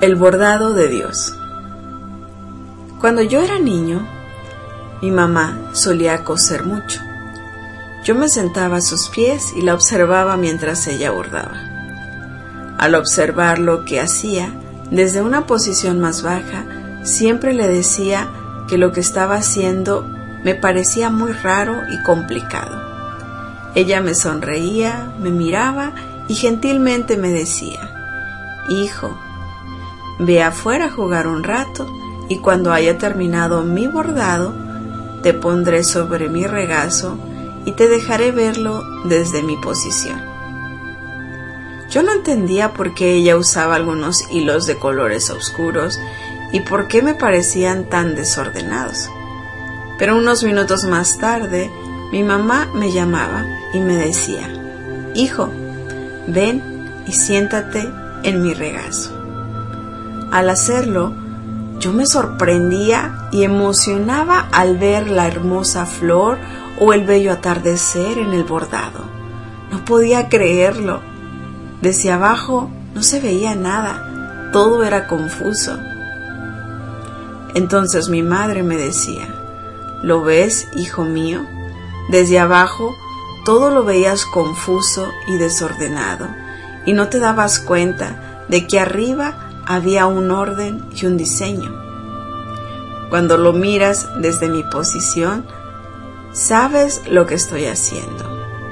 El bordado de Dios. Cuando yo era niño, mi mamá solía coser mucho. Yo me sentaba a sus pies y la observaba mientras ella bordaba. Al observar lo que hacía, desde una posición más baja, siempre le decía que lo que estaba haciendo me parecía muy raro y complicado. Ella me sonreía, me miraba y gentilmente me decía: «Hijo, ve afuera a jugar un rato y cuando haya terminado mi bordado, te pondré sobre mi regazo y te dejaré verlo desde mi posición». Yo no entendía por qué ella usaba algunos hilos de colores oscuros y por qué me parecían tan desordenados. Pero unos minutos más tarde, mi mamá me llamaba y me decía: «Hijo, ven y siéntate en mi regazo». Al hacerlo, yo me sorprendía y emocionaba al ver la hermosa flor o el bello atardecer en el bordado. No podía creerlo. Desde abajo no se veía nada, todo era confuso. Entonces mi madre me decía: «¿Lo ves, hijo mío? Desde abajo todo lo veías confuso y desordenado, y no te dabas cuenta de que arriba había un orden y un diseño. Cuando lo miras desde mi posición, sabes lo que estoy haciendo».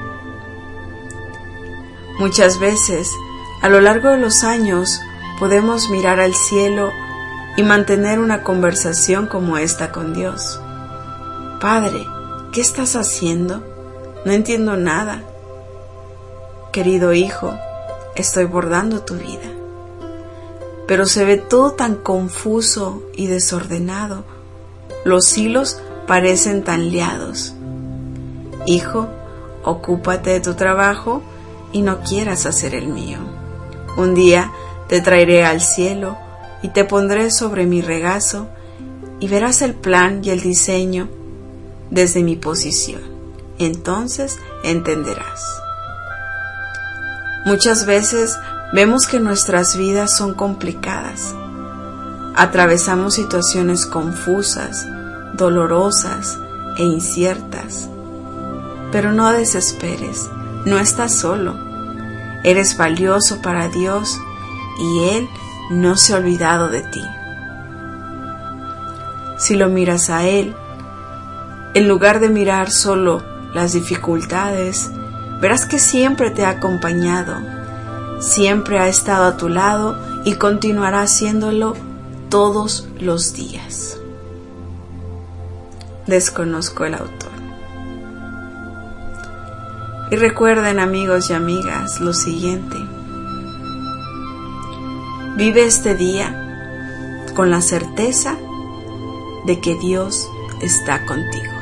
Muchas veces, a lo largo de los años, podemos mirar al cielo y mantener una conversación como esta con Dios. «Padre, ¿qué estás haciendo? No entiendo nada». «Querido hijo, estoy bordando tu vida. Pero se ve todo tan confuso y desordenado. Los hilos parecen tan liados. Hijo, ocúpate de tu trabajo y no quieras hacer el mío. Un día te traeré al cielo y te pondré sobre mi regazo y verás el plan y el diseño desde mi posición. Entonces entenderás». Muchas veces vemos que nuestras vidas son complicadas. Atravesamos situaciones confusas, dolorosas e inciertas. Pero no desesperes, no estás solo. Eres valioso para Dios y Él no se ha olvidado de ti. Si lo miras a Él, en lugar de mirar solo las dificultades, verás que siempre te ha acompañado, siempre ha estado a tu lado y continuará haciéndolo todos los días. Desconozco el autor. Y recuerden, amigos y amigas, lo siguiente: vive este día con la certeza de que Dios está contigo.